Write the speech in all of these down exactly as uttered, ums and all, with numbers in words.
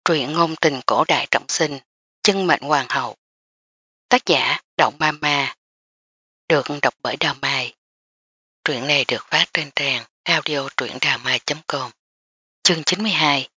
Truyện ngôn tình cổ đại trọng sinh, chân mệnh hoàng hậu. Tác giả Động Ma Ma. Được đọc bởi Đào Mai. Truyện này được phát trên trang audio truyệnđàmai chấm com. Chương chín mươi hai.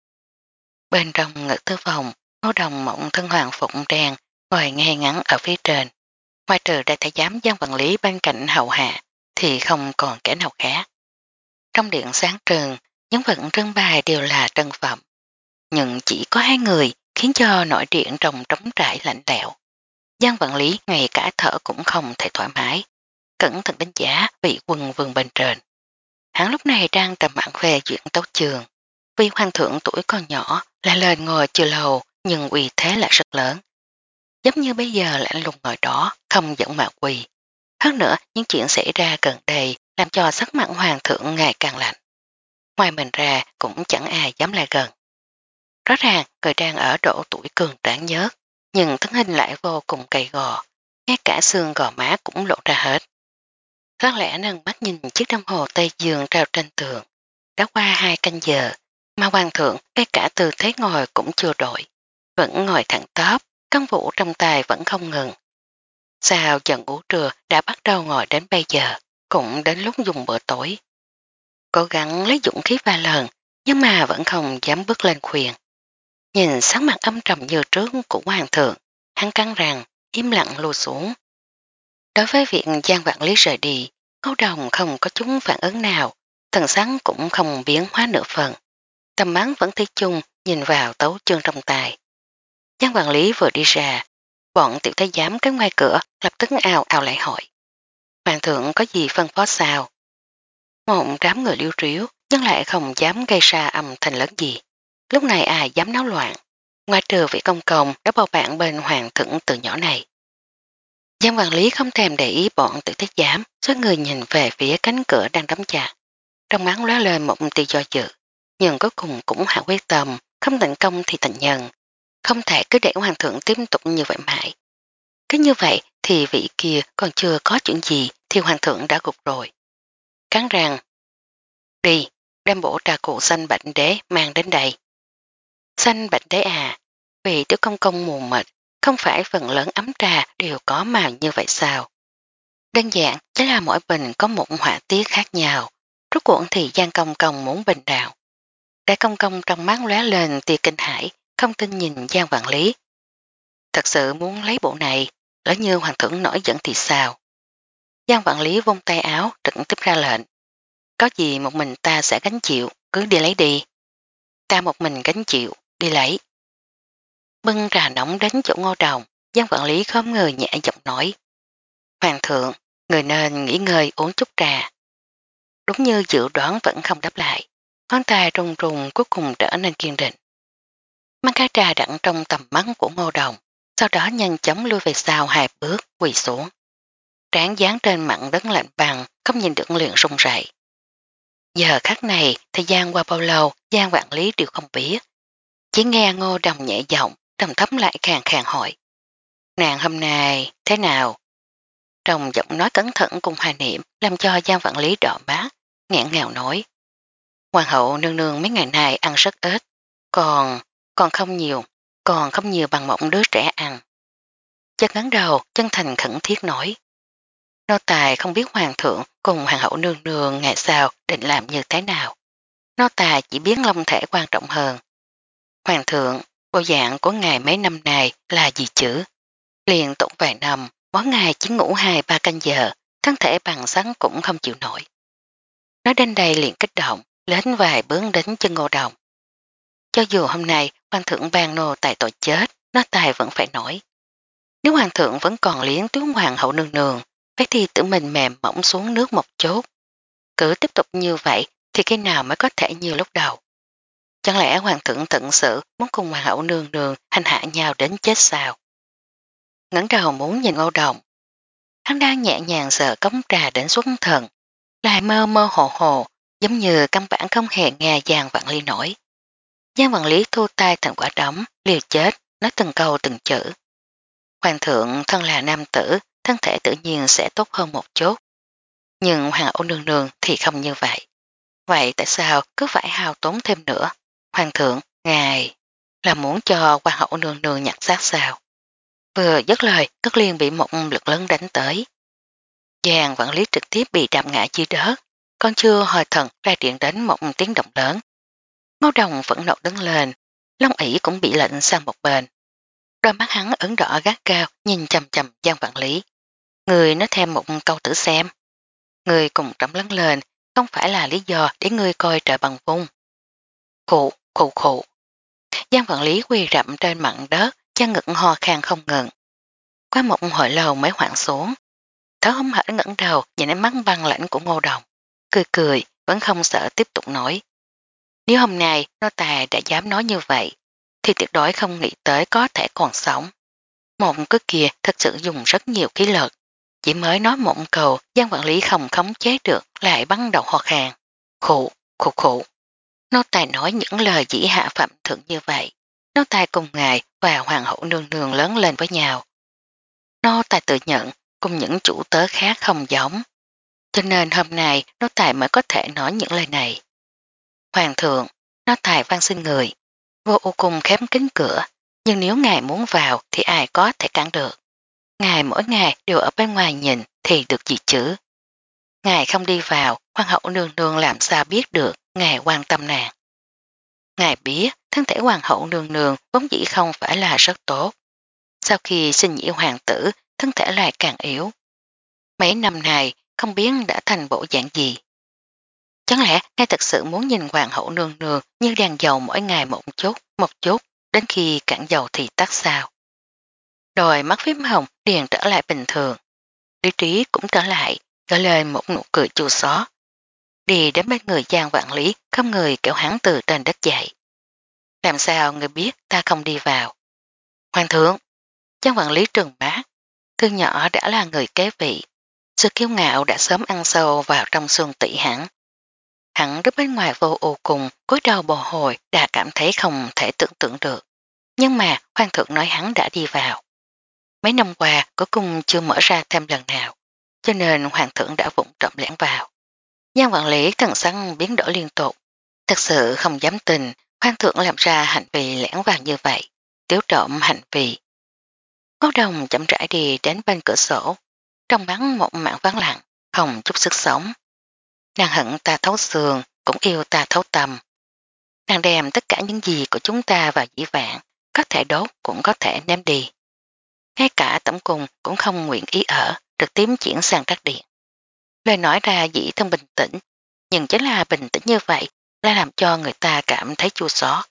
Bên trong ngự thư phòng, Ngô Đồng mộng thân hoàng phụng đen ngồi ngay ngắn ở phía trên. Ngoài trừ đại thái giám Giang Vạn Lý bên cạnh hầu hạ thì không còn kẻ nào khác. Trong điện sáng trường, những vật trưng bày đều là trân phẩm. Nhưng chỉ có hai người khiến cho nội điện trong trống trải lạnh lẽo. Giang Vạn Lý ngay cả thở cũng không thể thoải mái, cẩn thận đánh giá vị quân vương bên trên. Hắn lúc này đang trầm mặn về chuyện tấu trường. Vì hoàng thượng tuổi còn nhỏ lại lên ngồi chưa lâu nhưng uy thế lại rất lớn. Giống như bây giờ lạnh lùng ngồi đó không dẫn mà quỳ. Hơn nữa những chuyện xảy ra gần đây làm cho sắc mặt hoàng thượng ngày càng lạnh. Ngoài mình ra cũng chẳng ai dám lại gần. Rõ ràng người đang ở độ tuổi cường tráng nhất, nhưng thân hình lại vô cùng gầy gò, ngay cả xương gò má cũng lộ ra hết. Lát lẽ nâng mắt nhìn chiếc đồng hồ Tây Dương treo trên tường. Đã qua hai canh giờ, mà hoàng thượng ngay cả tư thế ngồi cũng chưa đổi. Vẫn ngồi thẳng tắp, cân vũ trong tay vẫn không ngừng. Sao dần ngủ trưa đã bắt đầu ngồi đến bây giờ, cũng đến lúc dùng bữa tối. Cố gắng lấy dũng khí vài lần, nhưng mà vẫn không dám bước lên khuyên. Nhìn sắc mặt âm trầm như trước của hoàng thượng, hắn cắn rằng im lặng lùi xuống. Đối với việc Giang Vạn Lý rời đi, Ngô Đồng không có chúng phản ứng nào, thần sắc cũng không biến hóa nửa phần. Tầm mắt vẫn thấy chung nhìn vào tấu chương trong tay. Giang Vạn Lý vừa đi ra, bọn tiểu thái giám cái ngoài cửa lập tức ào ào lại hỏi. Hoàng thượng có gì phân phó sao? Một đám người liêu tríu nhưng lại không dám gây ra âm thanh lớn gì. Lúc này ai dám náo loạn, ngoài trừ vị công công đã bầu bạn bên hoàng thượng từ nhỏ này. Giang Vạn Lý không thèm để ý bọn tự thích giám, số người nhìn về phía cánh cửa đang đóng chặt. Trong mắt lóe lên một tia do dự, nhưng cuối cùng cũng hạ quyết tâm, không thành công thì thành nhân. Không thể cứ để hoàng thượng tiếp tục như vậy mãi. Cứ như vậy thì vị kia còn chưa có chuyện gì thì hoàng thượng đã gục rồi. Cắn răng, đi, đem bổ trà cụ xanh bạch đế mang đến đây. Xanh bạch đế à, vì tiểu công công mù mệt, không phải phần lớn ấm trà đều có màu như vậy sao? Đơn giản chỉ là mỗi bình có một họa tiết khác nhau, rốt cuộc thì Giang công công muốn bình đạo. Đại công công trong mắt lóe lên tia kinh hãi, không tin nhìn Giang Vạn Lý. Thật sự muốn lấy bộ này, lỡ như hoàng thượng nổi giận thì sao? Giang Vạn Lý vung tay áo trực tiếp ra lệnh. Có gì một mình ta sẽ gánh chịu, cứ đi lấy đi. Ta một mình gánh chịu, đi lấy. Bưng trà nóng đến chỗ Ngô Đồng, Giang Vạn Lý không ngờ nhẹ giọng nói. Hoàng thượng, người nên nghỉ ngơi uống chút trà. Đúng như dự đoán vẫn không đáp lại, ngón tay rung rung cuối cùng trở nên kiên định. Mang cái trà đặn trong tầm mắt của Ngô Đồng, sau đó nhanh chóng lui về sau hai bước quỳ xuống. Trán dán trên mặn đất lạnh bằng, không nhìn được liền rung rẩy. Giờ khắc này, thời gian qua bao lâu, Giang Vạn Lý đều không biết. Chỉ nghe Ngô Đồng nhẹ giọng, trầm thấm lại khàn khàn hỏi. Nàng hôm nay, thế nào? Trong giọng nói cẩn thận cùng hoài niệm, làm cho Giang Vạn Lý đỏ bát, nghẹn ngào nói. Hoàng hậu nương nương mấy ngày nay ăn rất ít, còn, còn không nhiều, còn không nhiều bằng một đứa trẻ ăn. Chân ngắn đầu, chân thành khẩn thiết nói. Nô tài không biết hoàng thượng cùng hoàng hậu nương nương ngày sau định làm như thế nào. Nô tài chỉ biết long thể quan trọng hơn. Hoàng thượng, bộ dạng của ngài mấy năm nay là gì chứ? Liền tụng vài năm, mỗi ngày chỉ ngủ hai ba canh giờ, thân thể bằng sắn cũng không chịu nổi. Nói đến đây liền kích động, lên vài bước đến chân Ngô Đồng. Cho dù hôm nay hoàng thượng ban nô tài tội chết, nó tài vẫn phải nổi. Nếu hoàng thượng vẫn còn liếng tướng hoàng hậu nương nương, phải thì tự mình mềm mỏng xuống nước một chút. Cứ tiếp tục như vậy thì khi nào mới có thể như lúc đầu. Chẳng lẽ hoàng thượng thật sự muốn cùng hoàng hậu nương nương hành hạ nhau đến chết sao? Ngẩng đầu muốn nhìn Ngô Đồng. Hắn đang nhẹ nhàng sờ cống trà đến xuất thần, lại mơ mơ hồ hồ, giống như căn bản không hề nghe Giang Vạn Lý nổi. Giang Vạn Lý thu tay thành quả đấm, liều chết, nói từng câu từng chữ. Hoàng thượng thân là nam tử, thân thể tự nhiên sẽ tốt hơn một chút. Nhưng hoàng hậu nương nương thì không như vậy. Vậy tại sao cứ phải hao tốn thêm nữa? Hoàng thượng, ngài... là muốn cho hoàng hậu nương nương nhặt xác sao. Vừa dứt lời, cất liền bị một lực lớn đánh tới. Giang quản lý trực tiếp bị đạp ngã dưới đất, còn chưa hồi thần ra điện đến một tiếng động lớn. Ngô Đồng phẫn nộ đứng lên, Long ỷ cũng bị lệnh sang một bên. Đôi mắt hắn ửng đỏ gắt cao nhìn chầm chầm Giang quản lý. Người nói thêm một câu tử xem. Người cùng trống lớn lên, không phải là lý do để người coi trời bằng vung. Khụ, khụ khụ. Giang quản lý quỳ rậm trên mặt đất, chân ngực ho khan không ngừng. Qua một hồi lâu mới hoảng xuống. Thở hông hển ngẩng đầu nhìn ánh mắt băng lãnh của Ngô Đồng. Cười cười, vẫn không sợ tiếp tục nói. Nếu hôm nay nó tài đã dám nói như vậy, thì tuyệt đối không nghĩ tới có thể còn sống. Một cước kia thật sự dùng rất nhiều khí lực. Chỉ mới nói một câu, Giang quản lý không khống chế được lại bắn đầu ho khan. Khụ, khụ khụ. Nô tài nói những lời dĩ hạ phạm thượng như vậy. Nô tài cùng ngài và hoàng hậu nương nương lớn lên với nhau. Nô tài tự nhận cùng những chủ tớ khác không giống. Cho nên hôm nay nô tài mới có thể nói những lời này. Hoàng thượng, nô tài van xin người. Vô U Cung khép kín cửa, nhưng nếu ngài muốn vào thì ai có thể cản được. Ngài mỗi ngày đều ở bên ngoài nhìn thì được gì chứ. Ngài không đi vào, hoàng hậu nương nương làm sao biết được ngài quan tâm nàng. Ngài biết thân thể hoàng hậu nương nương vốn dĩ không phải là rất tốt. Sau khi sinh nhị hoàng tử, thân thể lại càng yếu. Mấy năm này không biết đã thành bộ dạng gì. Chẳng lẽ ngài thật sự muốn nhìn hoàng hậu nương nương như đèn dầu mỗi ngày một chút, một chút, đến khi cạn dầu thì tắt sao. Đôi mắt phím hồng liền trở lại bình thường. Lý trí cũng trở lại, gửi lên một nụ cười chua xót. Đi đến bên người Giang quản lý, không người kéo hắn từ trên đất dậy. Làm sao người biết ta không đi vào? Hoàng thượng, Giang quản lý trừng bát, thư nhỏ đã là người kế vị. Sự kiêu ngạo đã sớm ăn sâu vào trong xương tỵ hắn. Hắn đứng bên ngoài vô ưu cùng, cúi đầu bồ hồi đã cảm thấy không thể tưởng tượng được. Nhưng mà hoàng thượng nói hắn đã đi vào. Mấy năm qua cuối cùng chưa mở ra thêm lần nào, cho nên hoàng thượng đã vụng trộm lẻn vào. Giang quản lý cần săn biến đổi liên tục. Thật sự không dám tin hoàng thượng làm ra hành vi lẻn vào như vậy, tiếu trộm hành vi. Ngô Đồng chậm rãi đi đến bên cửa sổ, trong bắn một mảng vắng lặng, không chút sức sống. Nàng hận ta thấu xương, cũng yêu ta thấu tâm. Nàng đem tất cả những gì của chúng ta vào dĩ vạn, có thể đốt cũng có thể ném đi. Ngay cả tổng cung cũng không nguyện ý ở, trực tiếp chuyển sang trắc điện. Lời nói ra dĩ thân bình tĩnh, nhưng chính là bình tĩnh như vậy là làm cho người ta cảm thấy chua xót.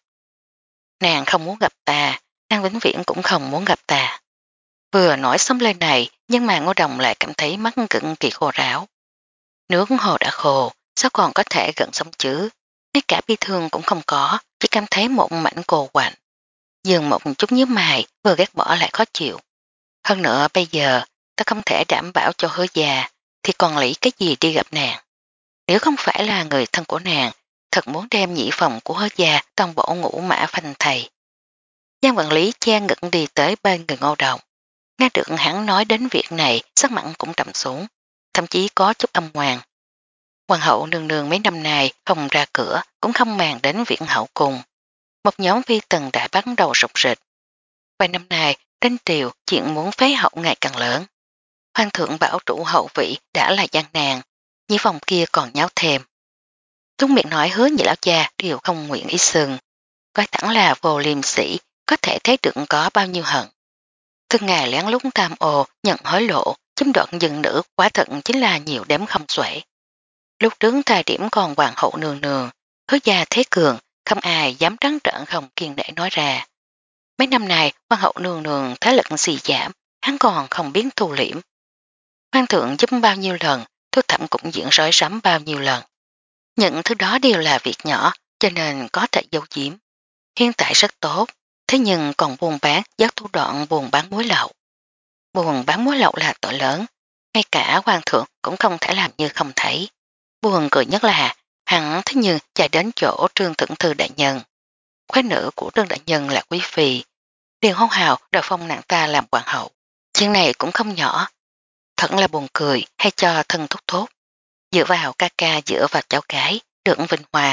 Nàng không muốn gặp ta, nàng vĩnh viễn cũng không muốn gặp ta. Vừa nói xong lời này, nhưng mà Ngô Đồng lại cảm thấy mắt cực kỳ khô ráo. Nước hồ đã khô, sao còn có thể gần sống chứ? Ngay cả bi thương cũng không có, chỉ cảm thấy một mảnh cô quạnh. Dường một chút nhíu mày, vừa ghét bỏ lại khó chịu. Hơn nữa bây giờ, ta không thể đảm bảo cho Hứa già, thì còn lý cái gì đi gặp nàng. Nếu không phải là người thân của nàng, thật muốn đem nhị phòng của Hứa già toàn bộ ngũ mã phanh thầy. Giang quản lý che ngực đi tới bên người Ngô Đồng. Nghe được hắn nói đến việc này, sắc mặn cũng trầm xuống, thậm chí có chút âm hoàng. Hoàng hậu nương nương mấy năm nay không ra cửa, cũng không màng đến viện hậu cùng. Một nhóm phi tần đã bắt đầu rục rịch. Vài năm nay, trên triều chuyện muốn phế hậu ngày càng lớn. Hoàng thượng bảo trụ hậu vị đã là gian nàng, nhị phòng kia còn nháo thêm. Chúng miệng nói Hứa nhị lão cha đều không nguyện ý sừng, coi thẳng là vô liêm sĩ, có thể thấy được có bao nhiêu hận. Từng ngày lén lút tam ô, nhận hối lộ, chiếm đoạt dân nữ quả thật chính là nhiều đếm không xuể. Lúc trước thời điểm còn hoàng hậu nương nương, Hứa gia thế cường, không ai dám trắng trợn không kiên để nói ra. Mấy năm này hoàng hậu nương nương thế lực xì giảm, hắn còn không biến thu liễm. Hoàng thượng giúp bao nhiêu lần, thu thẩm cũng diễn rối rắm bao nhiêu lần. Những thứ đó đều là việc nhỏ, cho nên có thể giấu giếm. Hiện tại rất tốt, thế nhưng còn buôn bán giác thủ đoạn buôn bán muối lậu. Buôn bán muối lậu là tội lớn, ngay cả hoàng thượng cũng không thể làm như không thấy. Buồn cười nhất là hắn thế nhưng chạy đến chỗ Trương Thượng Thư đại nhân. Khóe nữ của Trương đại nhân là quý phi, liền hô hào đòi phong nàng ta làm hoàng hậu. Chuyện này cũng không nhỏ, thật là buồn cười hay cho thân thúc thốt. Dựa vào ca ca dựa vào cháu cái, được vinh hòa,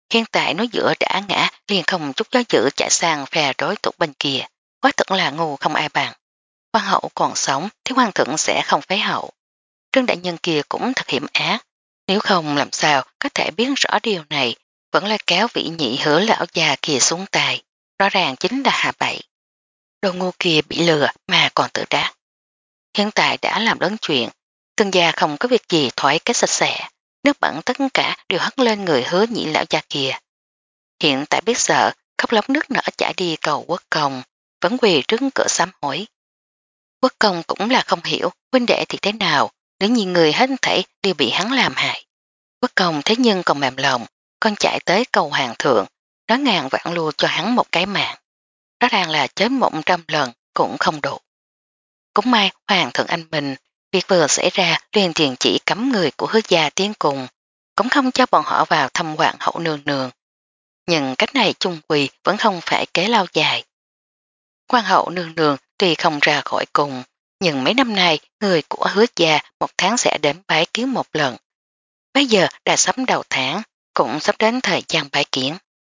Hiện tại núi giữa đã ngã liền không chút do dự chạy sang phe đối thủ bên kia. Quá thật là ngu không ai bằng. Hoàng hậu còn sống thì hoàng thượng sẽ không phế hậu. Trương đại nhân kia cũng thật hiểm ác. Nếu không làm sao có thể biết rõ điều này, vẫn là kéo vị nhị hứa lão già kia xuống tài. Rõ ràng chính là hạ bậy. Đồ ngu kia bị lừa mà còn tự đắc. Hiện tại đã làm lớn chuyện, từng gia không có việc gì thoái cái sạch sẽ, nước bẩn tất cả đều hất lên người hứa nhị lão già kia. Hiện tại biết sợ, khóc lóc nước nở chảy đi cầu quốc công, vẫn quỳ trước cửa sám hối. Quốc công cũng là không hiểu, huynh đệ thì thế nào, nếu như người hết thảy đều bị hắn làm hại. Quốc công thế nhưng còn mềm lòng, con chạy tới cầu hoàng thượng, nói ngàn vạn lưu cho hắn một cái mạng. Rõ ràng là chết một trăm lần cũng không đủ. Cũng may hoàng thượng anh mình, việc vừa xảy ra liền tiền chỉ cấm người của hứa gia tiến cùng, cũng không cho bọn họ vào thăm hoàng hậu nương nương. Nhưng cách này chung quỳ vẫn không phải kế lâu dài. Hoàng hậu nương nương tuy không ra khỏi cùng, nhưng mấy năm nay người của hứa gia một tháng sẽ đến bái kiến một lần. Bây giờ đã sắm đầu tháng, cũng sắp đến thời gian bái kiến.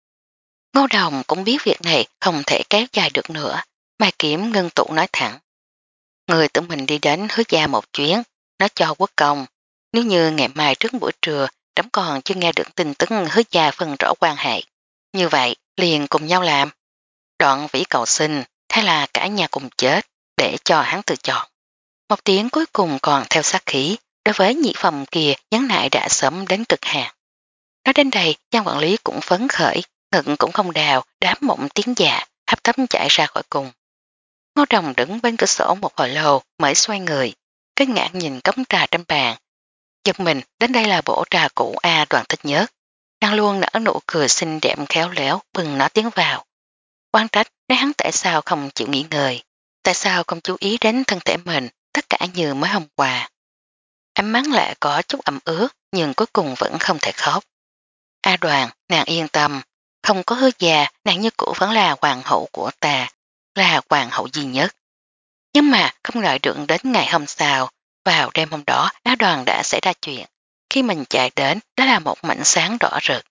Ngô Đồng cũng biết việc này không thể kéo dài được nữa, mà Kiểm ngưng tụ nói thẳng. Người tự mình đi đến hứa gia một chuyến, nói cho quốc công, nếu như ngày mai trước buổi trưa đám còn chưa nghe được tin tức hứa gia phân rõ quan hệ. Như vậy, liền cùng nhau làm. Đoạn vĩ cầu xin, hay là cả nhà cùng chết, để cho hắn tự chọn. Một tiếng cuối cùng còn theo sát khí, đối với nhị phòng kia nhắn nại đã sớm đến cực hạn. Nói đến đây, Giang quản lý cũng phấn khởi, ngực cũng không đào, đám mộng tiếng dạ, hấp tấp chạy ra khỏi cùng. Ngô Đồng đứng bên cửa sổ một hồi lâu mới xoay người, kinh ngạc nhìn cốc trà trên bàn. Giật mình đến đây là bộ trà cũ A Đoàn thích nhất. Nàng luôn nở nụ cười xinh đẹp khéo léo bừng nó tiến vào. Quan trách nói hắn tại sao không chịu nghỉ ngơi, tại sao không chú ý đến thân thể mình, tất cả như mới hôm qua. Ánh mắt lại có chút ẩm ướt nhưng cuối cùng vẫn không thể khóc. A Đoàn, nàng yên tâm, không có hứa già, nàng như cũ vẫn là hoàng hậu của ta, là hoàng hậu duy nhất. Nhưng mà không ngợi được đến ngày hôm sau, vào đêm hôm đó A Đoàn đã xảy ra chuyện. Khi mình chạy đến, đó là một mảnh sáng đỏ rực.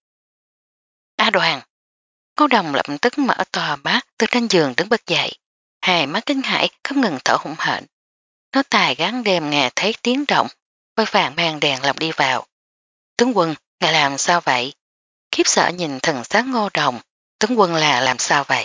A Đoàn! Ngô Đồng lập tức mở to mắt từ trên giường đứng bật dậy. Hai mắt kinh hãi không ngừng thở hổn hển. Nó tài gắn đêm nghe thấy tiếng động, vội vàng mang đèn làm đi vào. Tướng quân, ngài làm sao vậy? Khiếp sợ nhìn thần sắc Ngô Đồng, tướng quân là làm sao vậy?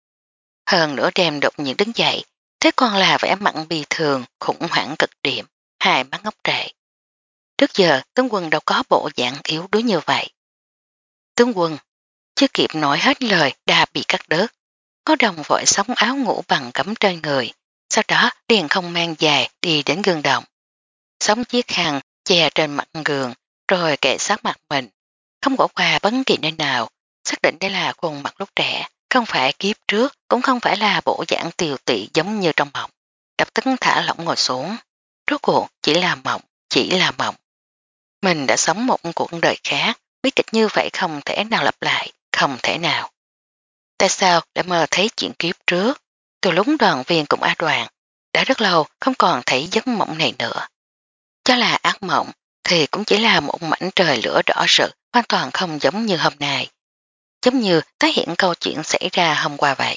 Hơn nửa đêm đột nhiên đứng dậy, thế còn là vẻ mặn bì thường, khủng hoảng cực điểm, hai mắt ngốc trệ. Trước giờ tướng quân đâu có bộ dạng yếu đuối như vậy. Tướng quân, chưa kịp nói hết lời đã bị cắt đứt. Có Đồng vội sống áo ngủ bằng cấm trên người, sau đó liền không mang dài đi đến gương đồng. Sống chiếc khăn che trên mặt gương, rồi kệ sát mặt mình, không bỏ qua bất kỳ nơi nào, xác định đây là khuôn mặt lúc trẻ, không phải kiếp trước, cũng không phải là bộ dạng tiều tị giống như trong mộng. Đập tức thả lỏng ngồi xuống, rốt cuộc chỉ là mộng, chỉ là mộng. Mình đã sống một cuộc đời khác, biết kịch như vậy không thể nào lặp lại, không thể nào. Tại sao lại mơ thấy chuyện kiếp trước? Từ lúc đoàn viên cùng A Đoàn, đã rất lâu không còn thấy giấc mộng này nữa. Cho là ác mộng thì cũng chỉ là một mảnh trời lửa đỏ rực, hoàn toàn không giống như hôm nay. Giống như tái hiện câu chuyện xảy ra hôm qua vậy.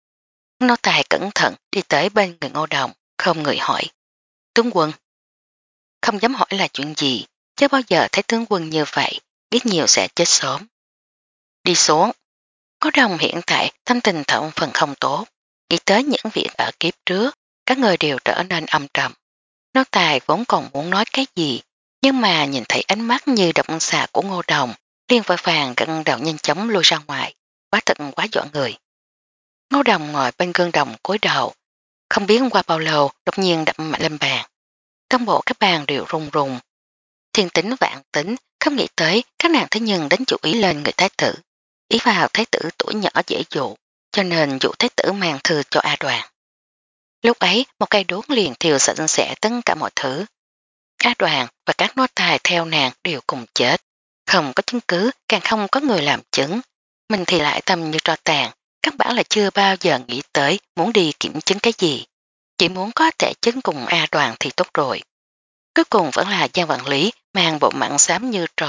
Nô tài cẩn thận đi tới bên người Ngô Đồng, không người hỏi. Tướng quân. Không dám hỏi là chuyện gì, chứ bao giờ thấy tướng quân như vậy, biết nhiều sẽ chết sớm. Đi xuống. Ngô Đồng hiện tại tâm tình thận phần không tốt, nghĩ tới những việc ở kiếp trước, các người đều trở nên âm trầm. Nô tài vốn còn muốn nói cái gì, nhưng mà nhìn thấy ánh mắt như động xà của Ngô Đồng, liền vội vàng gật đầu nhanh chóng lui ra ngoài, quá thật quá dọa người. Ngô Đồng ngồi bên gương đồng cúi đầu, không biết qua bao lâu đột nhiên đập mạnh lên bàn. Trong bộ các bàn đều rung rung. Thiên tính vạn tính, không nghĩ tới các nàng thế nhân đánh chủ ý lên người thái tử. Ý vào thái tử tuổi nhỏ dễ dụ, cho nên dụ thái tử mang thư cho A Đoàn. Lúc ấy một cây đuốc liền thiêu sạch sẽ tất cả mọi thứ. A Đoàn và các nô tài theo nàng đều cùng chết. Không có chứng cứ, càng không có người làm chứng. Mình thì lại tâm như tro tàn, các bạn là chưa bao giờ nghĩ tới muốn đi kiểm chứng cái gì. Chỉ muốn có thể chứng cùng A Đoàn thì tốt rồi. Cuối cùng vẫn là Giang quản lý mang bộ mặn xám như trò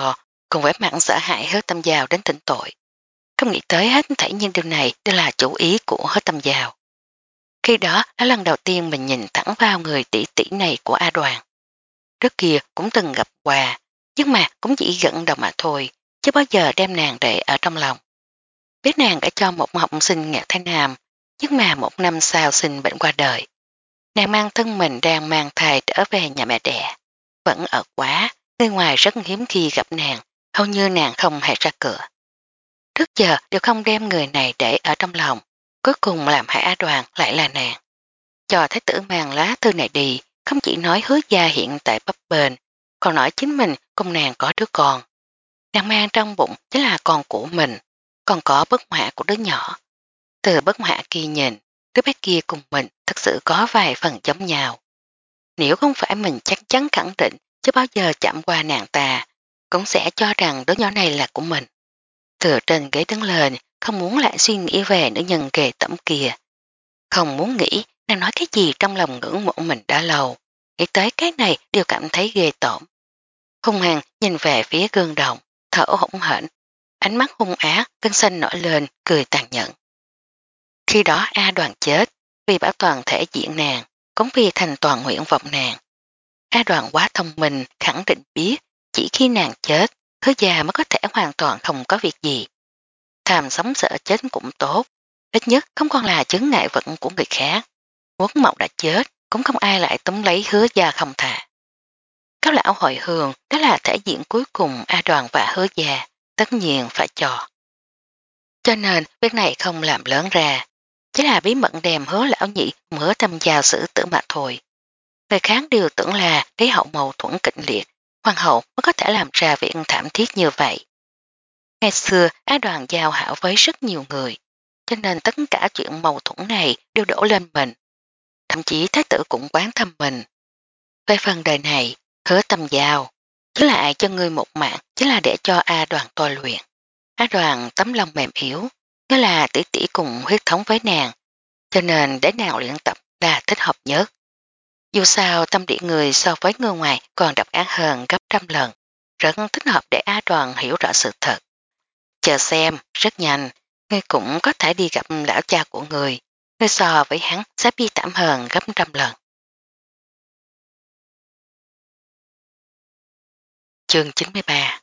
cùng với mặt sợ hãi Hứa Tâm Giao đến tỉnh tội. Không nghĩ tới hết thảy những điều này đều là chủ ý của Hứa Tâm Giao. Khi đó là lần đầu tiên mình nhìn thẳng vào người tỷ tỷ này của A Đoàn. Trước kia cũng từng gặp qua, nhưng mà cũng chỉ gận đầu mà thôi, chứ bao giờ đem nàng để ở trong lòng. Biết nàng đã cho một học sinh nghèo Thái Nam, nhưng mà một năm sau sinh bệnh qua đời. Nàng mang thân mình đang mang thai trở về nhà mẹ đẻ. Vẫn ở quá, người ngoài rất hiếm khi gặp nàng, hầu như nàng không hề ra cửa. Trước giờ đều không đem người này để ở trong lòng, cuối cùng làm hại A Đoàn lại là nàng. Cho thái tử mang lá thư này đi, không chỉ nói Hứa gia hiện tại bấp bênh, còn nói chính mình cùng nàng có đứa con. Nàng mang trong bụng chính là con của mình, còn có bức họa của đứa nhỏ. Từ bức họa kia nhìn, đứa bé kia cùng mình thật sự có vài phần giống nhau. Nếu không phải mình chắc chắn khẳng định chứ bao giờ chạm qua nàng ta, cũng sẽ cho rằng đứa nhỏ này là của mình. Từ trên ghế đứng lên, không muốn lại suy nghĩ về nữ nhân ghê tẩm kia. Không muốn nghĩ nàng nói cái gì trong lòng ngưỡng mộ mình đã lâu, nghĩ tới cái này đều cảm thấy ghê tởm. Hung hăng nhìn về phía gương đồng, thở hỗn hển, ánh mắt hung ác, cơn xanh nổi lên, cười tàn nhẫn. Khi đó A Đoàn chết, vì bảo toàn thể diện nàng, cũng vì thành toàn nguyện vọng nàng. A Đoàn quá thông minh, khẳng định biết, chỉ khi nàng chết, Hứa gia mới có thể hoàn toàn không có việc gì. Tham sống sợ chết cũng tốt, ít nhất không còn là chứng ngại vận của người khác. Quốc Mộc đã chết, cũng không ai lại tóm lấy Hứa gia không thà. Các lão hội hương đó là thể diện cuối cùng A Đoàn và Hứa gia, tất nhiên phải cho. Cho nên việc này không làm lớn ra, chỉ là bí mật đem Hứa lão nhị Hứa Tâm Giao xử tử mà thôi. Người khác đều tưởng là đế hậu mâu thuẫn kịch liệt, hoàng hậu mới có thể làm ra việc thảm thiết như vậy. Ngày xưa Á Đoàn giao hảo với rất nhiều người, cho nên tất cả chuyện mâu thuẫn này đều đổ lên mình. Thậm chí thái tử cũng quán thăm mình. Về phần đời này, Hứa Tâm Giao, chứ lại cho ngươi một mạng chính là để cho A Đoàn tôi luyện. A Đoàn tấm lòng mềm yếu, nghĩa là tỷ tỷ cùng huyết thống với nàng, cho nên để nào luyện tập là thích hợp nhất. Dù sao tâm địa người so với người ngoài còn độc ác hơn gấp trăm lần, rất thích hợp để A Đoàn hiểu rõ sự thật. Chờ xem, rất nhanh, ngươi cũng có thể đi gặp lão cha của người, ngươi so với hắn sẽ bi thảm hơn gấp trăm lần. Chương chín mươi ba.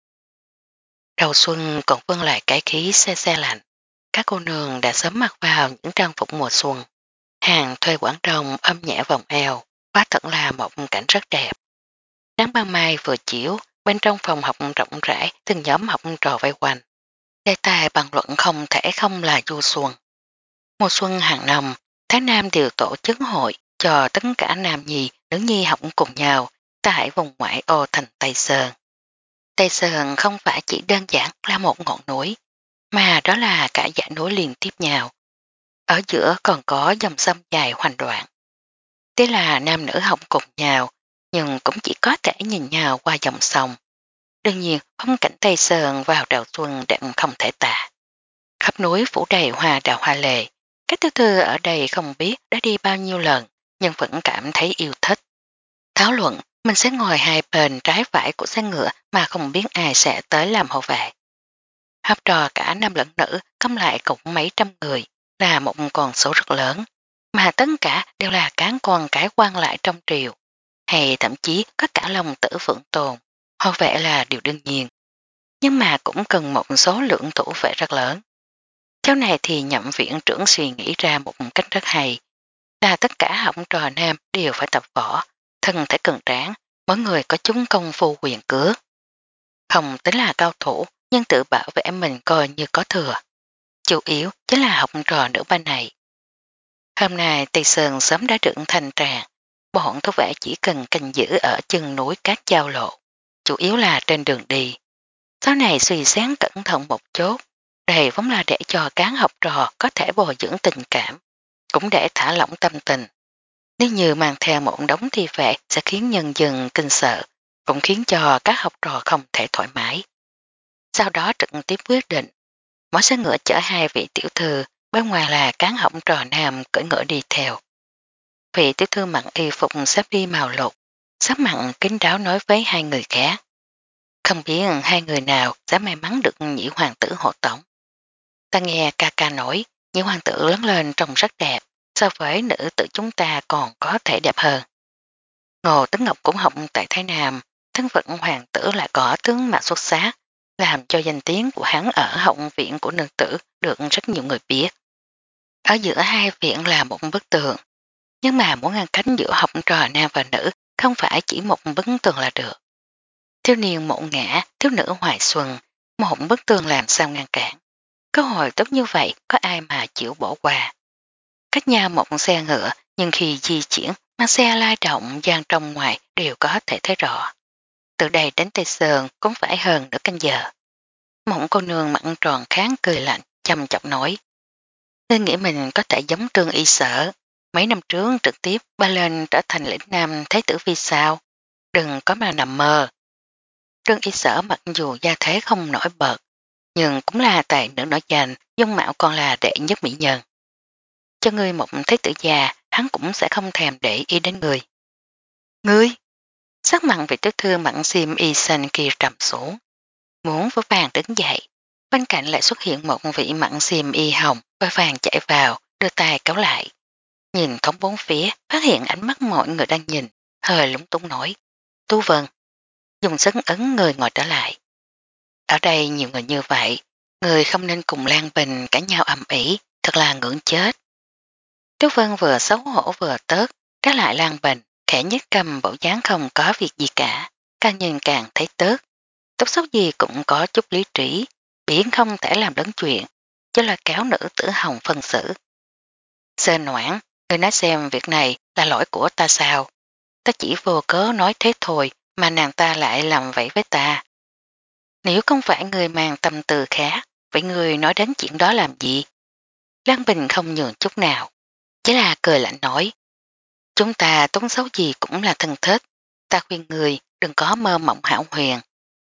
Đầu xuân còn vươn lại cái khí xe xe lạnh, các cô nương đã sớm mặc vào những trang phục mùa xuân. Hàng thuê Quảng Đông âm nhẹ vòng eo, quá thật là một cảnh rất đẹp. Nắng ban mai vừa chiếu, bên trong phòng học rộng rãi từng nhóm học trò vây quanh. Đề tài bằng luận không thể không là du xuân. Mùa xuân hàng năm, tháng Nam đều tổ chức hội cho tất cả nam nhi, nữ nhi học cùng nhau tại vùng ngoại ô thành Tây Sơn. Tây Sơn không phải chỉ đơn giản là một ngọn núi, mà đó là cả dãy núi liên tiếp nhau. Ở giữa còn có dòng sông dài hoành đoạn. Thế là nam nữ học cùng nhau, nhưng cũng chỉ có thể nhìn nhau qua dòng sông. Đương nhiên phong cảnh Tây Sơn vào đầu xuân đẹp không thể tả. Khắp núi phủ đầy hoa đào hoa lệ. Các tiểu thư ở đây không biết đã đi bao nhiêu lần, nhưng vẫn cảm thấy yêu thích. Thảo luận, mình sẽ ngồi hai bên trái phải của xe ngựa mà không biết ai sẽ tới làm hậu vệ. Học trò cả nam lẫn nữ công lại cũng mấy trăm người, là một con số rất lớn, mà tất cả đều là cán con cái quan lại trong triều, hay thậm chí có cả lòng tử phượng tồn, hậu vệ là điều đương nhiên. Nhưng mà cũng cần một số lượng thủ vệ rất lớn. Cháu này thì nhậm viện trưởng suy nghĩ ra một cách rất hay, là tất cả học trò nam đều phải tập võ, thân thể cường tráng, mỗi người có chúng công phu quyền cước. Không tính là cao thủ, nhưng tự bảo vệ mình coi như có thừa. Chủ yếu chính là học trò nữ ban này. Hôm nay Tây Sơn sớm đã được thành tràng, bọn thú vệ chỉ cần canh giữ ở chân núi Cát Giao Lộ, chủ yếu là trên đường đi. Sau này suy sáng cẩn thận một chút, đây vốn là để cho cán học trò có thể bồi dưỡng tình cảm, cũng để thả lỏng tâm tình. Nếu như mang theo một đống thi vệ sẽ khiến nhân dân kinh sợ, cũng khiến cho các học trò không thể thoải mái. Sau đó trực tiếp quyết định, mỗi xe ngựa chở hai vị tiểu thư, bên ngoài là cán học trò nam cưỡi ngựa đi theo. Vị tiểu thư mặc y phục xếp đi màu lục, sắc mặn kính đáo nói với hai người khác. Không biết hai người nào sẽ may mắn được nhị hoàng tử hộ tống. Ta nghe ca ca nổi, nhị hoàng tử lớn lên trông rất đẹp, so với nữ tử chúng ta còn có thể đẹp hơn. Ngô Tấn Ngọc cũng học tại Thái Nam, thân phận hoàng tử lại có tướng mạo xuất sắc, làm cho danh tiếng của hắn ở học viện của nữ tử được rất nhiều người biết. Ở giữa hai viện là một bức tường, nhưng mà muốn ngăn cách giữa học trò nam và nữ không phải chỉ một bức tường là được. Thiếu niên mộ ngã, thiếu nữ hoài xuân, một bức tường làm sao ngăn cản. Cơ hội tốt như vậy có ai mà chịu bỏ qua. Cách nhau một xe ngựa, nhưng khi di chuyển, mang xe lai động gian trong ngoài đều có thể thấy rõ. Từ đây đến Tây Sơn cũng phải hơn nửa canh giờ. Mộng cô nương mặn tròn kháng cười lạnh, chăm chọc nói. Nên nghĩ mình có thể giống Trương Y Sở. Mấy năm trước trực tiếp ba lên trở thành lĩnh nam thế tử vì sao. Đừng có mà nằm mơ. Trương Y Sở mặc dù gia thế không nổi bật, nhưng cũng là tài nữ nổi danh, dung mạo còn là đệ nhất mỹ nhân. Cho ngươi một thế tử già, hắn cũng sẽ không thèm để ý đến người. Ngươi! Sắc mặn vị tiểu thư mặn xiêm y xanh kia trầm xuống. Muốn vỡ vàng đứng dậy. Bên cạnh lại xuất hiện một vị mặn xiêm y hồng, vỡ vàng chạy vào, đưa tay kéo lại. Nhìn thống bốn phía, phát hiện ánh mắt mọi người đang nhìn, hơi lúng túng nổi. Tu Vân! Dùng sức ấn người ngồi trở lại. Ở đây nhiều người như vậy, người không nên cùng Lan Bình cãi nhau ầm ĩ, thật là ngưỡng chết. Tú Vân vừa xấu hổ vừa tớt, trái lại Lan Bình, khẽ nhất cầm bộ dáng không có việc gì cả, càng nhìn càng thấy tớt. Tốt xấu gì cũng có chút lý trí, biển không thể làm lớn chuyện, cho là kéo nữ tử hồng phân xử. Sơ noãn, người nói xem việc này là lỗi của ta sao? Ta chỉ vô cớ nói thế thôi mà nàng ta lại làm vậy với ta. Nếu không phải người mang tâm từ khác, vậy người nói đến chuyện đó làm gì? Lan Bình không nhường chút nào, chỉ là cười lạnh nói. Chúng ta tốn xấu gì cũng là thân thích, ta khuyên người đừng có mơ mộng hão huyền.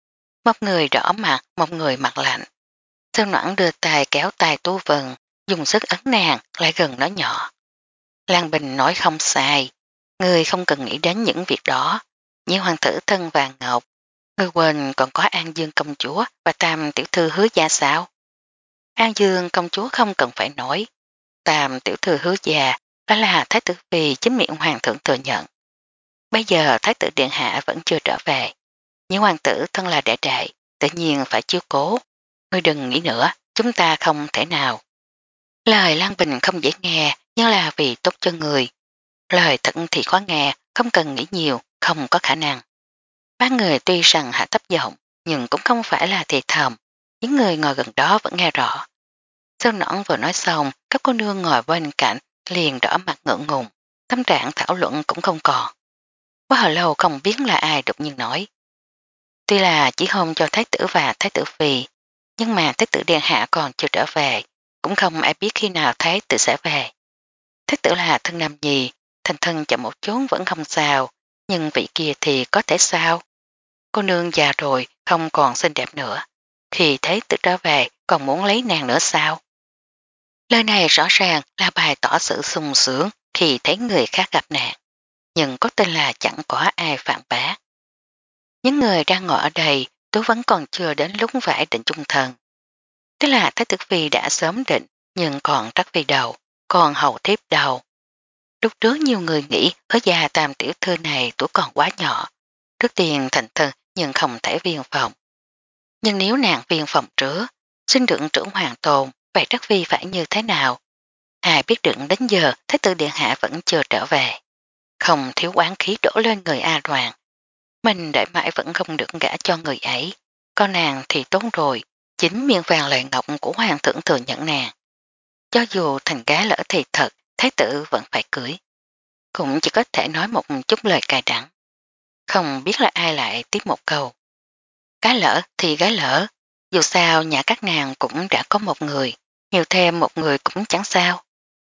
Một người đỏ mặt, một người mặt lạnh. Sơn Noãn đưa tay kéo tay Tú Vân, dùng sức ấn nàng lại gần nói nhỏ. Lan Bình nói không sai, người không cần nghĩ đến những việc đó, như hoàng tử thân vàng ngọc. Người quên còn có An Dương công chúa và Tam tiểu thư Hứa Gia sao? An Dương công chúa không cần phải nói. Tam tiểu thư Hứa Gia đó là thái tử phi chính miệng hoàng thượng thừa nhận. Bây giờ thái tử điện hạ vẫn chưa trở về. Những hoàng tử thân là đệ đệ, tự nhiên phải chiếu cố. Ngươi đừng nghĩ nữa, chúng ta không thể nào. Lời Lan Bình không dễ nghe, nhưng là vì tốt cho người. Lời thật thì khó nghe, không cần nghĩ nhiều, không có khả năng. Ba người tuy rằng hạ thấp giọng, nhưng cũng không phải là thì thầm. Những người ngồi gần đó vẫn nghe rõ. Sơn Nõn vừa nói xong, các cô nương ngồi bên cạnh liền đỏ mặt ngượng ngùng, tâm trạng thảo luận cũng không còn. Quá hồi lâu không biết là ai đột nhiên nói. Tuy là chỉ hôn cho thái tử và thái tử phi, nhưng mà thái tử điện hạ còn chưa trở về, cũng không ai biết khi nào thái tử sẽ về. Thái tử là thân nam nhì, thành thân chậm một chút vẫn không sao, nhưng vị kia thì có thể sao? Cô nương già rồi không còn xinh đẹp nữa, khi thái tử trở về còn muốn lấy nàng nữa sao? Lời này rõ ràng là bài tỏ sự sung sướng khi thấy người khác gặp nạn, nhưng có tin là chẳng có ai phản bác. Những người đang ngồi ở đây Tú vẫn còn chưa đến lúc phải định chung thân. Tức là Thái tử phi đã sớm định, nhưng còn trắc phi đầu, còn hầu thiếp đầu. Lúc trước nhiều người nghĩ ở già Tam tiểu thư này tuổi còn quá nhỏ, trước tiên thành thân nhưng không thể viên phòng. Nhưng nếu nàng viên phòng trước, xin được trưởng hoàng tồn, vậy trắc phi phải như thế nào? Ai biết được đến giờ Thái tử điện hạ vẫn chưa trở về. Không thiếu oán khí đổ lên người A Đoàn. Mình đợi mãi vẫn không được gả cho người ấy. Con nàng thì tốn rồi, chính miệng vàng lời ngọc của hoàng thượng thừa nhận nàng. Cho dù thành gái lỡ thì thật, thái tử vẫn phải cưới. Cũng chỉ có thể nói một chút lời cay đắng. Không biết là ai lại tiếp một câu. Gái lỡ thì gái lỡ, dù sao nhà các nàng cũng đã có một người, nhiều thêm một người cũng chẳng sao.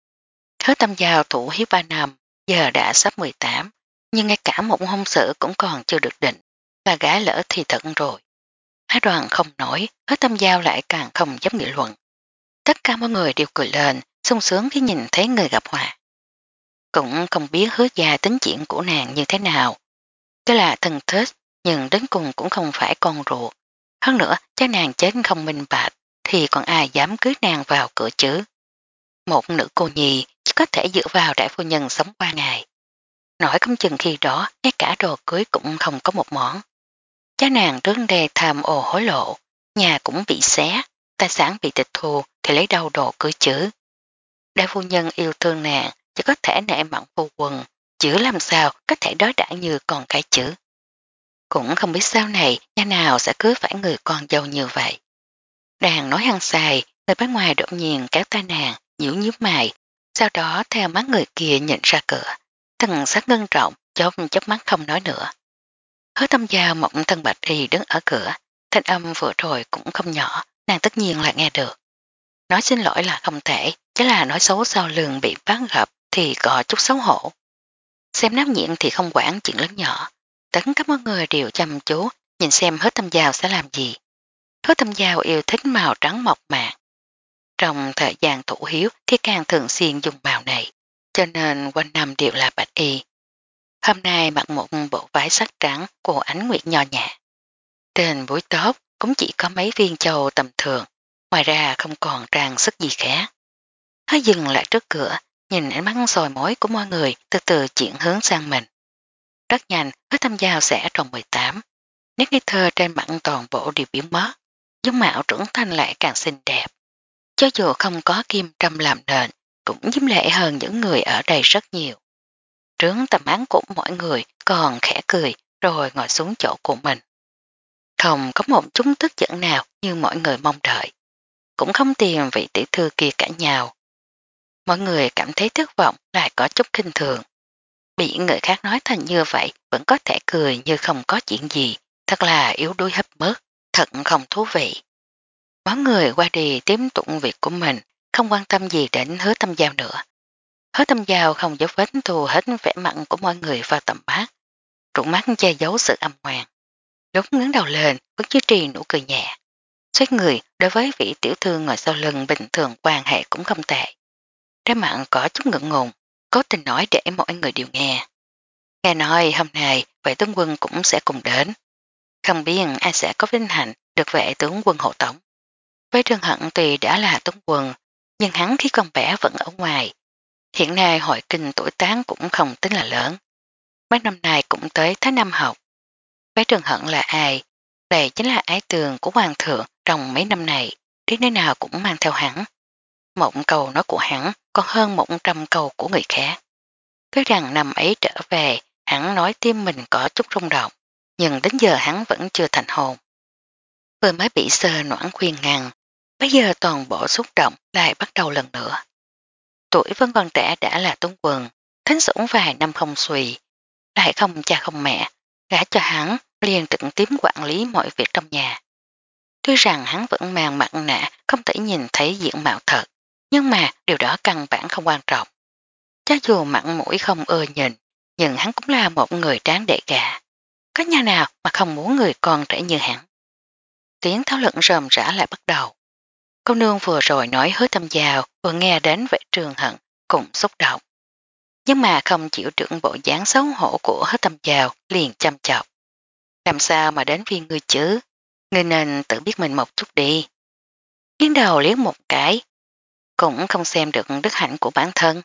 Hứa Tâm Giao thủ hiếu ba năm, giờ đã sắp mười tám, nhưng ngay cả một hôn sự cũng còn chưa được định, là gái lỡ thì thật rồi. Ái Đoàn không nổi, Hứa Tâm Giao lại càng không dám nghị luận. Tất cả mọi người đều cười lên, sung sướng khi nhìn thấy người gặp họa. Cũng không biết Hứa Gia tính chuyện của nàng như thế nào. Đó là thân thích, nhưng đến cùng cũng không phải con ruột. Hơn nữa, cha nàng chết không minh bạch, thì còn ai dám cưới nàng vào cửa chứ. Một nữ cô nhi chỉ có thể dựa vào đại phu nhân sống qua ngày. Nói không chừng khi đó, ngay cả đồ cưới cũng không có một món. Cha nàng trướng đề tham ô hối lộ, nhà cũng bị xé, tài sản bị tịch thu thì lấy đâu đồ cưới chứ. Đại phu nhân yêu thương nàng chỉ có thể nể mặn phu quần, chứ làm sao có thể đối đãi như con cái chứ. Cũng không biết sau này nhà nào sẽ cưới phải người con dâu như vậy. Đang nói hăng xài, người bên ngoài đột nhiên kéo tay nàng, nhíu nhíu mày, sau đó theo mắt người kia nhìn ra cửa. Thần sắc ngân trọng, chốc chốc mắt không nói nữa. Hứa Tâm Giao mộng thân bạch y đứng ở cửa, thanh âm vừa rồi cũng không nhỏ, nàng tất nhiên là nghe được. Nói xin lỗi là không thể, chứ là nói xấu sau lưng bị bắt gặp thì có chút xấu hổ. Xem náo nhiệt thì không quản chuyện lớn nhỏ. Tất cả mọi người đều chăm chú nhìn xem Hứa Tâm Giao sẽ làm gì. Hứa Tâm Giao yêu thích màu trắng mộc mạc. Trong thời gian thủ hiếu thì càng thường xuyên dùng màu này, cho nên quanh năm đều là bạch y. Hôm nay mặc một bộ váy sắc trắng của ánh nguyệt nho nhã. Trên búi tóc cũng chỉ có mấy viên châu tầm thường, ngoài ra không còn trang sức gì khác. Nó dừng lại trước cửa, nhìn ánh mắt soi mối của mọi người từ từ chuyển hướng sang mình. Rất nhanh, Hứa Tâm Giao sẽ tròn mười tám. Nét ngây thơ trên mặt toàn bộ đều biến mất, dung mạo trưởng thành lại càng xinh đẹp. Cho dù không có kim trâm làm nền, cũng diễm lệ hơn những người ở đây rất nhiều. Trướng tầm án của mọi người còn khẽ cười rồi ngồi xuống chỗ của mình. Không có một chút tức giận nào như mọi người mong đợi. Cũng không tìm vị tiểu thư kia cãi nhau. Mọi người cảm thấy thất vọng lại có chút kinh thường. Bị người khác nói thành như vậy vẫn có thể cười như không có chuyện gì, thật là yếu đuối hấp mất, thật không thú vị. Mọi người qua đi tiếp tục việc của mình, không quan tâm gì đến Hứa Tâm Giao nữa. Hứa Tâm Giao không dấu vết thu hết vẻ mặn của mọi người vào tầm mắt, trụng mắt che giấu sự âm ngoan. Lúc ngấn đầu lên vẫn duy trì nụ cười nhẹ. Xoát người đối với vị tiểu thư ngồi sau lưng bình thường quan hệ cũng không tệ. Trái mặn có chút ngượng ngùng, cố tình nói để mọi người đều nghe. Nghe nói hôm nay vệ tướng quân cũng sẽ cùng đến. Không biết ai sẽ có vinh hạnh được vệ tướng quân hộ tống. Với Trương Hận tuy đã là tướng quân, nhưng hắn khi còn bé vẫn ở ngoài. Hiện nay hội kinh tuổi tán cũng không tính là lớn. Mấy năm nay cũng tới tháng năm học. Với Trương Hận là ai? Đây chính là ái tường của hoàng thượng trong mấy năm này, đến nơi nào cũng mang theo hắn. Một câu nói của hắn còn hơn một trăm câu của người khác. Cứ rằng năm ấy trở về, hắn nói tim mình có chút rung động, nhưng đến giờ hắn vẫn chưa thành hồn. Vừa mới bị sơ noãn khuyên ngăn, bây giờ toàn bộ xúc động lại bắt đầu lần nữa. Tuổi vẫn còn trẻ đã là tướng quân, thính sủng vài năm không xuy, lại không cha không mẹ, gả cho hắn liền trực tiếp quản lý mọi việc trong nhà. Tuy rằng hắn vẫn mang mặt nạ không thể nhìn thấy diện mạo thật, nhưng mà điều đó căn bản không quan trọng. Cho dù mặt mũi không ưa nhìn, nhưng hắn cũng là một người đáng để gả. Có nhà nào mà không muốn người con trẻ như hắn. Tiếng thảo luận rầm rã lại bắt đầu. Cô nương vừa rồi nói Hứa Tâm Giao vừa nghe đến vệ Trường Hận cũng xúc động. Nhưng mà không chịu đựng bộ dáng xấu hổ của Hứa Tâm Giao liền chăm chọc. Làm sao mà đến viên ngươi chứ? Ngươi nên tự biết mình một chút đi. Nghiến đầu liếc một cái, cũng không xem được đức hạnh của bản thân.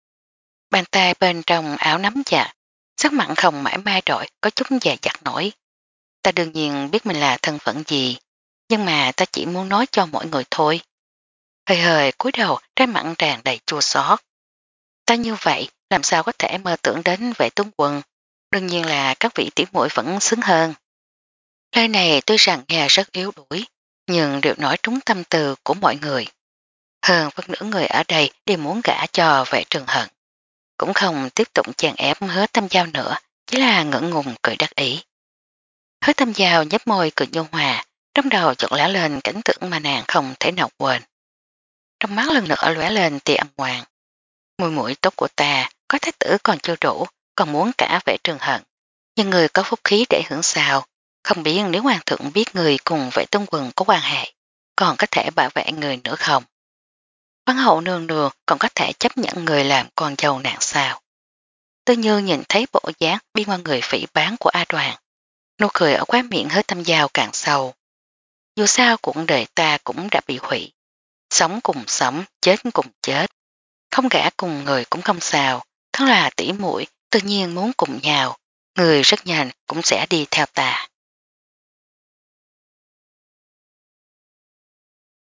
Bàn tay bên trong áo nắm chặt, sắc mặn không mãi mai đổi có chút dè dặt nổi. Ta đương nhiên biết mình là thân phận gì, nhưng mà ta chỉ muốn nói cho mọi người thôi. Hơi hơi cúi đầu trái mặn tràn đầy chua xót. Ta như vậy làm sao có thể mơ tưởng đến vệ tướng quân, đương nhiên là các vị tiểu muội vẫn xứng hơn. Lời này tuy rằng nghe rất yếu đuối, nhưng đều nói trúng tâm tư của mọi người. Hơn phân nửa người ở đây đều muốn gả cho vệ Trường Hận. Cũng không tiếp tục chèn ép Hứa Tâm Giao nữa, chỉ là ngỡ ngùng cười đắc ý. Hứa Tâm Giao nhấp môi cười nhu hòa, trong đầu chợt lóe lên cảnh tượng mà nàng không thể nào quên. Trong mắt lần nữa lóe lên tia âm hoàng. Mùi mũi tốt của ta, có thái tử còn chưa đủ, còn muốn cả vệ Trường Hận. Nhưng người có phúc khí để hưởng sao, không biết nếu hoàng thượng biết người cùng vệ tướng quân có quan hệ, còn có thể bảo vệ người nữa không? Văn hậu nương nương còn có thể chấp nhận người làm con dâu nạn sao? Tư Như nhìn thấy bộ dáng bi ngoan người phỉ bán của A Đoàn. Nụ cười ở khóe miệng hơi thâm dao càng sâu. Dù sao cuộc đời ta cũng đã bị hủy. Sống cùng sống, chết cùng chết. Không gã cùng người cũng không sao. Thân là tỉ muội tự nhiên muốn cùng nhau. Người rất nhanh cũng sẽ đi theo ta.